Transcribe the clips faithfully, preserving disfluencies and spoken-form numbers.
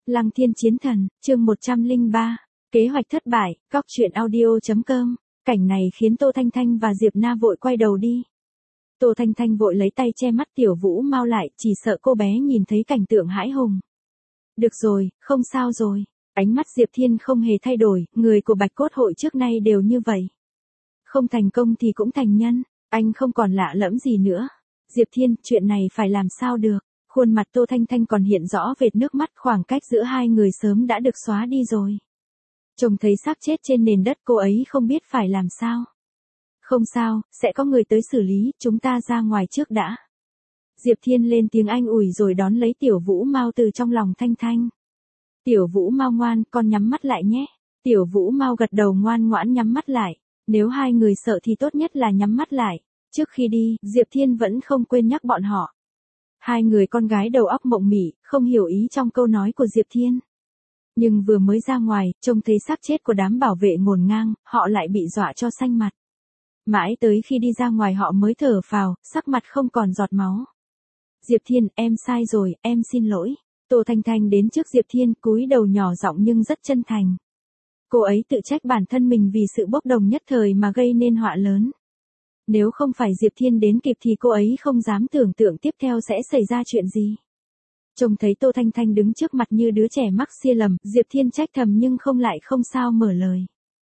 Lăng Thiên Chiến Thần, chương một trăm lẻ ba, kế hoạch thất bại, góc truyện audio chấm com, cảnh này khiến Tô Thanh Thanh và Diệp Na vội quay đầu đi. Tô Thanh Thanh vội lấy tay che mắt Tiểu Vũ mau lại, chỉ sợ cô bé nhìn thấy cảnh tượng hãi hùng. Được rồi, không sao rồi, ánh mắt Diệp Thiên không hề thay đổi, người của Bạch Cốt hội trước nay đều như vậy. Không thành công thì cũng thành nhân, anh không còn lạ lẫm gì nữa. Diệp Thiên, chuyện này phải làm sao được? Khuôn mặt Tô Thanh Thanh còn hiện rõ vệt nước mắt, khoảng cách giữa hai người sớm đã được xóa đi rồi. Trông thấy xác chết trên nền đất, cô ấy không biết phải làm sao. Không sao, sẽ có người tới xử lý, chúng ta ra ngoài trước đã. Diệp Thiên lên tiếng anh ủi rồi đón lấy Tiểu Vũ Mau từ trong lòng Thanh Thanh. Tiểu Vũ Mau ngoan, con nhắm mắt lại nhé. Tiểu Vũ Mau gật đầu ngoan ngoãn nhắm mắt lại. Nếu hai người sợ thì tốt nhất là nhắm mắt lại. Trước khi đi, Diệp Thiên vẫn không quên nhắc bọn họ. Hai người con gái đầu óc mộng mị, không hiểu ý trong câu nói của Diệp Thiên. Nhưng vừa mới ra ngoài, trông thấy xác chết của đám bảo vệ ngổn ngang, họ lại bị dọa cho xanh mặt. Mãi tới khi đi ra ngoài họ mới thở phào, sắc mặt không còn giọt máu. Diệp Thiên, em sai rồi, em xin lỗi. Tô Thanh Thanh đến trước Diệp Thiên, cúi đầu nhỏ giọng nhưng rất chân thành. Cô ấy tự trách bản thân mình vì sự bốc đồng nhất thời mà gây nên họa lớn. Nếu không phải Diệp Thiên đến kịp thì cô ấy không dám tưởng tượng tiếp theo sẽ xảy ra chuyện gì. Trông thấy Tô Thanh Thanh đứng trước mặt như đứa trẻ mắc sai lầm, Diệp Thiên trách thầm nhưng không lại không sao mở lời.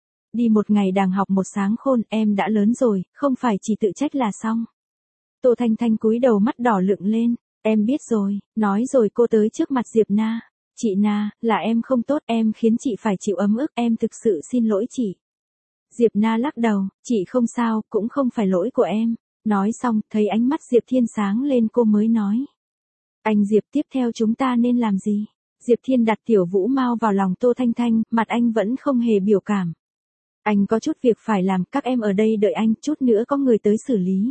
Đi một ngày đàng học một sáng khôn, em đã lớn rồi, không phải chỉ tự trách là xong. Tô Thanh Thanh cúi đầu mắt đỏ lựng lên, em biết rồi, nói rồi cô tới trước mặt Diệp Na. Chị Na, là em không tốt, em khiến chị phải chịu ấm ức, em thực sự xin lỗi chị. Diệp Na lắc đầu, chị không sao, cũng không phải lỗi của em. Nói xong, thấy ánh mắt Diệp Thiên sáng lên cô mới nói. Anh Diệp, tiếp theo chúng ta nên làm gì? Diệp Thiên đặt Tiểu Vũ Mau vào lòng Tô Thanh Thanh, mặt anh vẫn không hề biểu cảm. Anh có chút việc phải làm, các em ở đây đợi anh, chút nữa có người tới xử lý.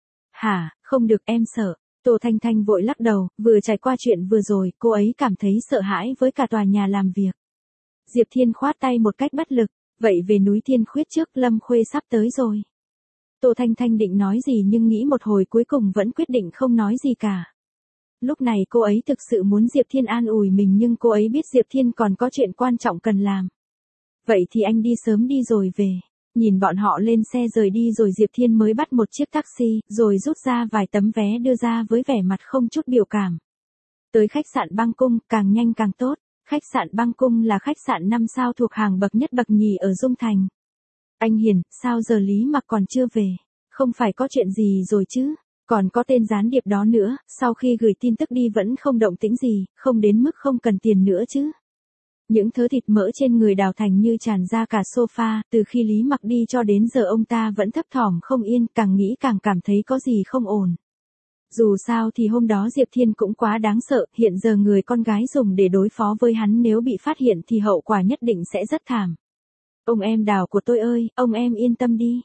Hả, không được, em sợ. Tô Thanh Thanh vội lắc đầu, vừa trải qua chuyện vừa rồi, cô ấy cảm thấy sợ hãi với cả tòa nhà làm việc. Diệp Thiên khoát tay một cách bất lực. Vậy về núi Thiên Khuyết trước, Lâm Khuê sắp tới rồi. Tô Thanh Thanh định nói gì nhưng nghĩ một hồi cuối cùng vẫn quyết định không nói gì cả. Lúc này cô ấy thực sự muốn Diệp Thiên an ủi mình nhưng cô ấy biết Diệp Thiên còn có chuyện quan trọng cần làm. Vậy thì anh đi sớm đi rồi về. Nhìn bọn họ lên xe rời đi rồi Diệp Thiên mới bắt một chiếc taxi, rồi rút ra vài tấm vé đưa ra với vẻ mặt không chút biểu cảm. Tới khách sạn Băng Cung, càng nhanh càng tốt. Khách sạn Băng Cung là khách sạn năm sao thuộc hàng bậc nhất bậc nhì ở Dung Thành. Anh Hiền, sao giờ Lý Mặc còn chưa về? Không phải có chuyện gì rồi chứ? Còn có tên gián điệp đó nữa, sau khi gửi tin tức đi vẫn không động tĩnh gì, không đến mức không cần tiền nữa chứ? Những thớ thịt mỡ trên người Đào Thành như tràn ra cả sofa, từ khi Lý Mặc đi cho đến giờ ông ta vẫn thấp thỏm không yên, càng nghĩ càng cảm thấy có gì không ổn. Dù sao thì hôm đó Diệp Thiên cũng quá đáng sợ, hiện giờ người con gái dùng để đối phó với hắn nếu bị phát hiện thì hậu quả nhất định sẽ rất thảm. Ông em Đào của tôi ơi, ông em yên tâm đi.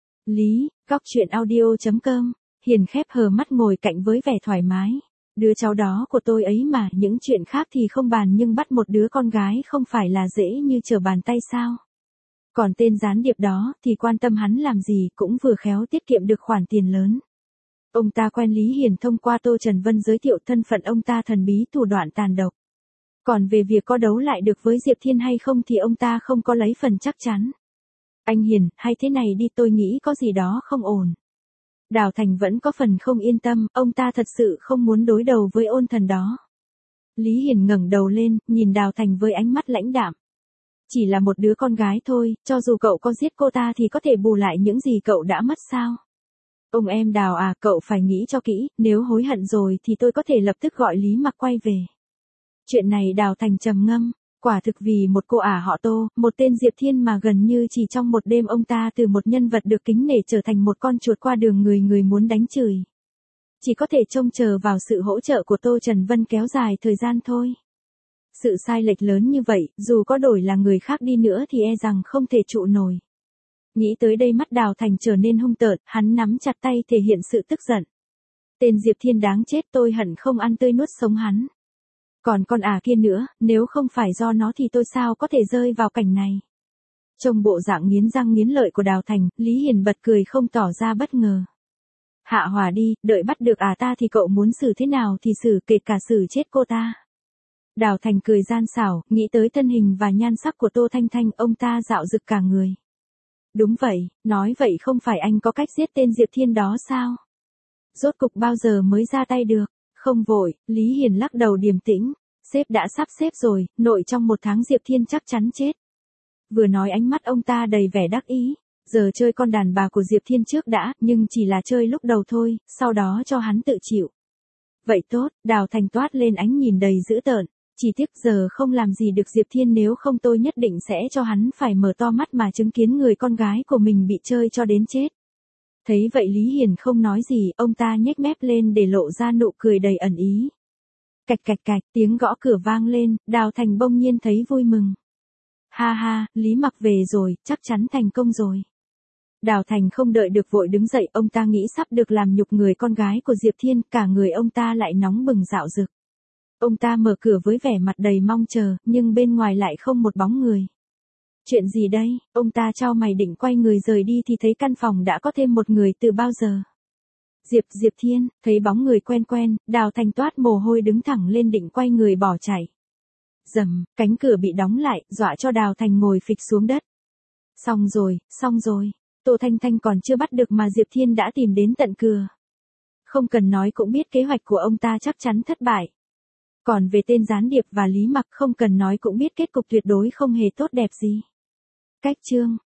Lý, góc truyện audio chấm com, Hiền khép hờ mắt ngồi cạnh với vẻ thoải mái. Đứa cháu đó của tôi ấy mà, những chuyện khác thì không bàn nhưng bắt một đứa con gái không phải là dễ như trở bàn tay sao. Còn tên gián điệp đó thì quan tâm hắn làm gì, cũng vừa khéo tiết kiệm được khoản tiền lớn. Ông ta quen Lý Hiền thông qua Tô Trần Vân giới thiệu thân phận ông ta thần bí thủ đoạn tàn độc. Còn về việc có đấu lại được với Diệp Thiên hay không thì ông ta không có lấy phần chắc chắn. Anh Hiền, hay thế này đi, tôi nghĩ có gì đó không ổn. Đào Thành vẫn có phần không yên tâm, ông ta thật sự không muốn đối đầu với ôn thần đó. Lý Hiền ngẩng đầu lên, nhìn Đào Thành với ánh mắt lãnh đạm. Chỉ là một đứa con gái thôi, cho dù cậu có giết cô ta thì có thể bù lại những gì cậu đã mất sao? Ông em Đào à, cậu phải nghĩ cho kỹ, nếu hối hận rồi thì tôi có thể lập tức gọi Lý Mặc quay về. Chuyện này Đào Thành trầm ngâm, quả thực vì một cô ả họ Tô, một tên Diệp Thiên mà gần như chỉ trong một đêm ông ta từ một nhân vật được kính nể trở thành một con chuột qua đường người người muốn đánh chửi. Chỉ có thể trông chờ vào sự hỗ trợ của Tô Trần Vân kéo dài thời gian thôi. Sự sai lệch lớn như vậy, dù có đổi là người khác đi nữa thì e rằng không thể trụ nổi. Nghĩ tới đây mắt Đào Thành trở nên hung tợn, hắn nắm chặt tay thể hiện sự tức giận. Tên Diệp Thiên đáng chết, tôi hận không ăn tươi nuốt sống hắn. Còn con ả kia nữa, nếu không phải do nó thì tôi sao có thể rơi vào cảnh này. Trong bộ dạng nghiến răng nghiến lợi của Đào Thành, Lý Hiền bật cười không tỏ ra bất ngờ. Hạ hòa đi, đợi bắt được ả ta thì cậu muốn xử thế nào thì xử, kể cả xử chết cô ta. Đào Thành cười gian xảo, nghĩ tới thân hình và nhan sắc của Tô Thanh Thanh, ông ta dạo dực cả người. Đúng vậy, nói vậy không phải anh có cách giết tên Diệp Thiên đó sao? Rốt cục bao giờ mới ra tay được? Không vội, Lý Hiền lắc đầu điềm tĩnh. Sếp đã sắp xếp rồi, nội trong một tháng Diệp Thiên chắc chắn chết. Vừa nói ánh mắt ông ta đầy vẻ đắc ý. Giờ chơi con đàn bà của Diệp Thiên trước đã, nhưng chỉ là chơi lúc đầu thôi, sau đó cho hắn tự chịu. Vậy tốt, Đào Thành toát lên ánh nhìn đầy dữ tợn. Chỉ tiếc giờ không làm gì được Diệp Thiên, nếu không tôi nhất định sẽ cho hắn phải mở to mắt mà chứng kiến người con gái của mình bị chơi cho đến chết. Thấy vậy Lý Hiền không nói gì, ông ta nhếch mép lên để lộ ra nụ cười đầy ẩn ý. Cạch cạch cạch, tiếng gõ cửa vang lên, Đào Thành bỗng nhiên thấy vui mừng. Ha ha, Lý Mặc về rồi, chắc chắn thành công rồi. Đào Thành không đợi được vội đứng dậy, ông ta nghĩ sắp được làm nhục người con gái của Diệp Thiên, cả người ông ta lại nóng bừng dạo dực. Ông ta mở cửa với vẻ mặt đầy mong chờ, nhưng bên ngoài lại không một bóng người. Chuyện gì đây? Ông ta chau mày định quay người rời đi thì thấy căn phòng đã có thêm một người từ bao giờ. Diệp, Diệp Thiên, thấy bóng người quen quen, Đào Thành toát mồ hôi đứng thẳng lên định quay người bỏ chạy. Rầm, cánh cửa bị đóng lại, dọa cho Đào Thành ngồi phịch xuống đất. Xong rồi, xong rồi, Tô Thanh Thanh còn chưa bắt được mà Diệp Thiên đã tìm đến tận cửa. Không cần nói cũng biết kế hoạch của ông ta chắc chắn thất bại. Còn về tên gián điệp và Lý Mặc, không cần nói cũng biết kết cục tuyệt đối không hề tốt đẹp gì. Cách chương